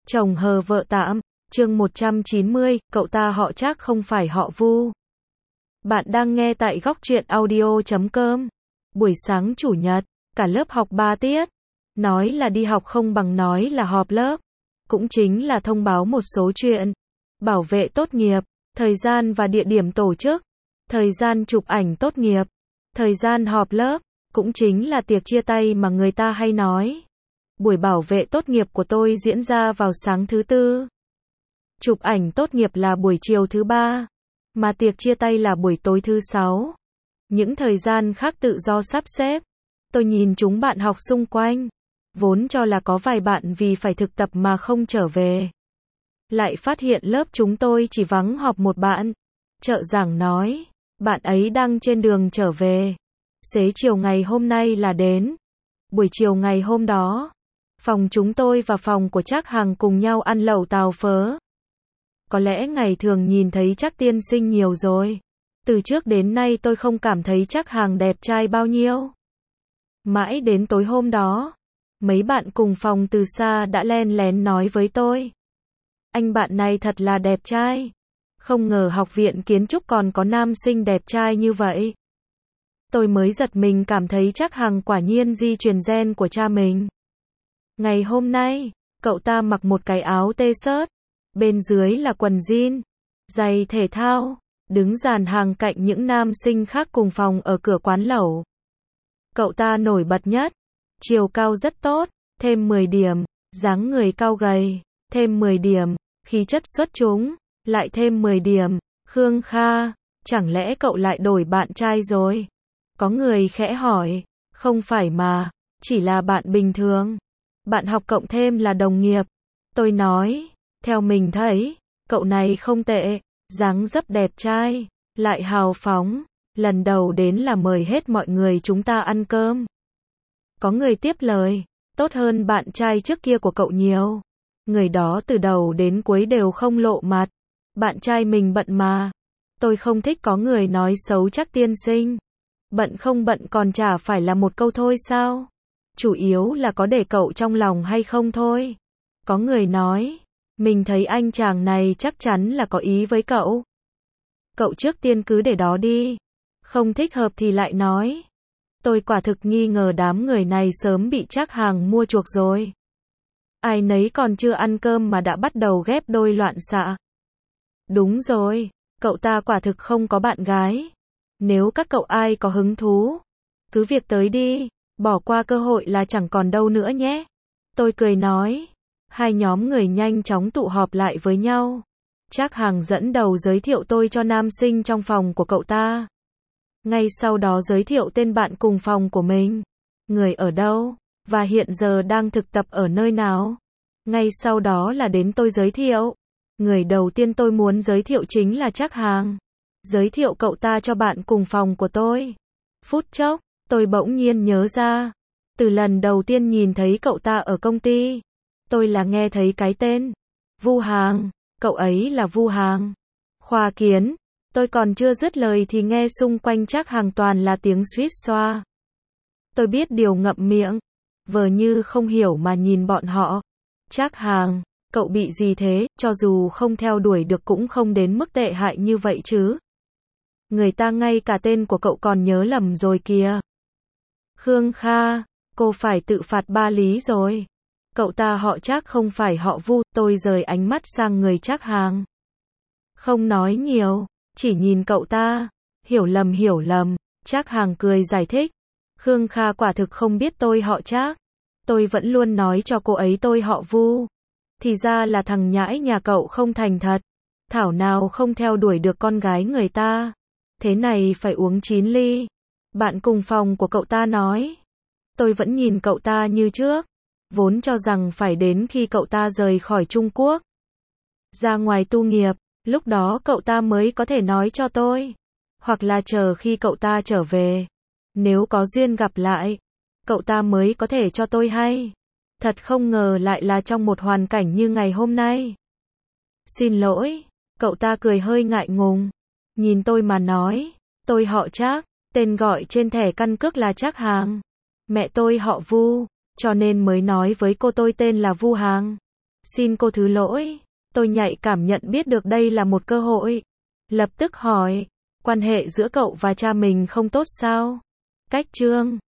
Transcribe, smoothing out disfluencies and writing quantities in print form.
Chồng hờ vợ tạm, chương 190, cậu ta họ Trác không phải họ Vu. Bạn đang nghe tại góc truyện audio.com. Buổi sáng chủ nhật, cả lớp học 3 tiết. Nói là đi học không bằng nói là họp lớp. Cũng chính là thông báo một số chuyện. Bảo vệ tốt nghiệp, thời gian và địa điểm tổ chức, thời gian chụp ảnh tốt nghiệp, thời gian họp lớp, cũng chính là tiệc chia tay mà người ta hay nói. Buổi bảo vệ tốt nghiệp của tôi diễn ra vào sáng thứ Tư. Chụp ảnh tốt nghiệp là buổi chiều thứ Ba, mà tiệc chia tay là buổi tối thứ Sáu. Những thời gian khác tự do sắp xếp. Tôi nhìn chúng bạn học xung quanh, vốn cho là có vài bạn vì phải thực tập mà không trở về. Lại phát hiện lớp chúng tôi chỉ vắng họp một bạn. Trợ giảng nói, bạn ấy đang trên đường trở về. Xế chiều ngày hôm nay là đến. Buổi chiều ngày hôm đó, phòng chúng tôi và phòng của Trác Hằng cùng nhau ăn lẩu tàu phớ. Có lẽ ngày thường nhìn thấy Trác tiên sinh nhiều rồi. Từ trước đến nay tôi không cảm thấy Trác Hằng đẹp trai bao nhiêu. Mãi đến tối hôm đó, mấy bạn cùng phòng từ xa đã len lén nói với tôi. Anh bạn này thật là đẹp trai. Không ngờ học viện kiến trúc còn có nam sinh đẹp trai như vậy. Tôi mới giật mình cảm thấy Trác Hằng quả nhiên di truyền gen của cha mình. Ngày hôm nay, cậu ta mặc một cái áo t-shirt, bên dưới là quần jean, giày thể thao, đứng dàn hàng cạnh những nam sinh khác cùng phòng ở cửa quán lẩu. Cậu ta nổi bật nhất, chiều cao rất tốt, thêm 10 điểm, dáng người cao gầy, thêm 10 điểm, khí chất xuất chúng, lại thêm 10 điểm, Khương Kha, chẳng lẽ cậu lại đổi bạn trai rồi? Có người khẽ hỏi, không phải mà, chỉ là bạn bình thường. Bạn học cộng thêm là đồng nghiệp. Tôi nói, theo mình thấy, cậu này không tệ, dáng dấp đẹp trai, lại hào phóng, lần đầu đến là mời hết mọi người chúng ta ăn cơm. Có người tiếp lời, tốt hơn bạn trai trước kia của cậu nhiều. Người đó từ đầu đến cuối đều không lộ mặt. Bạn trai mình bận mà. Tôi không thích có người nói xấu Trác tiên sinh. Bận không bận còn chả phải là một câu thôi sao? Chủ yếu là có để cậu trong lòng hay không thôi. Có người nói, mình thấy anh chàng này chắc chắn là có ý với cậu. Cậu trước tiên cứ để đó đi. Không thích hợp thì lại nói. Tôi quả thực nghi ngờ đám người này sớm bị Trác Hằng mua chuộc rồi. Ai nấy còn chưa ăn cơm mà đã bắt đầu ghép đôi loạn xạ. Đúng rồi, cậu ta quả thực không có bạn gái. Nếu các cậu ai có hứng thú, cứ việc tới đi, bỏ qua cơ hội là chẳng còn đâu nữa nhé. Tôi cười nói. Hai nhóm người nhanh chóng tụ họp lại với nhau. Trác Hằng dẫn đầu giới thiệu tôi cho nam sinh trong phòng của cậu ta. Ngay sau đó giới thiệu tên bạn cùng phòng của mình. Người ở đâu, và hiện giờ đang thực tập ở nơi nào. Ngay sau đó là đến tôi giới thiệu. Người đầu tiên tôi muốn giới thiệu chính là Trác Hằng. Giới thiệu cậu ta cho bạn cùng phòng của tôi. Phút chốc, tôi bỗng nhiên nhớ ra. Từ lần đầu tiên nhìn thấy cậu ta ở công ty, tôi là nghe thấy cái tên Vu Hàng. Cậu ấy là Vu Hàng. Khoa kiến. Tôi còn chưa dứt lời thì nghe xung quanh Trác Hằng toàn là tiếng suýt xoa. Tôi biết điều ngậm miệng. Vờ như không hiểu mà nhìn bọn họ. Trác Hằng, cậu bị gì thế? Cho dù không theo đuổi được cũng không đến mức tệ hại như vậy chứ. Người ta ngay cả tên của cậu còn nhớ lầm rồi kìa. Khương Kha, cô phải tự phạt ba lý rồi. Cậu ta họ Trác không phải họ Vu. Tôi rời ánh mắt sang người Trác Hằng. Không nói nhiều, chỉ nhìn cậu ta. Hiểu lầm. Trác Hằng cười giải thích. Khương Kha quả thực không biết tôi họ Trác. Tôi vẫn luôn nói cho cô ấy tôi họ Vu. Thì ra là thằng nhãi nhà cậu không thành thật. Thảo nào không theo đuổi được con gái người ta. Thế này phải uống 9 ly. Bạn cùng phòng của cậu ta nói. Tôi vẫn nhìn cậu ta như trước. Vốn cho rằng phải đến khi cậu ta rời khỏi Trung Quốc, ra ngoài tu nghiệp, lúc đó cậu ta mới có thể nói cho tôi. Hoặc là chờ khi cậu ta trở về. Nếu có duyên gặp lại, cậu ta mới có thể cho tôi hay. Thật không ngờ lại là trong một hoàn cảnh như ngày hôm nay. Xin lỗi, cậu ta cười hơi ngại ngùng. Nhìn tôi mà nói, tôi họ Trác, tên gọi trên thẻ căn cước là Trác Hằng. Mẹ tôi họ Vu, cho nên mới nói với cô tôi tên là Vu Hàng. Xin cô thứ lỗi. Tôi nhạy cảm nhận biết được đây là một cơ hội. Lập tức hỏi, quan hệ giữa cậu và cha mình không tốt sao? Cách Trương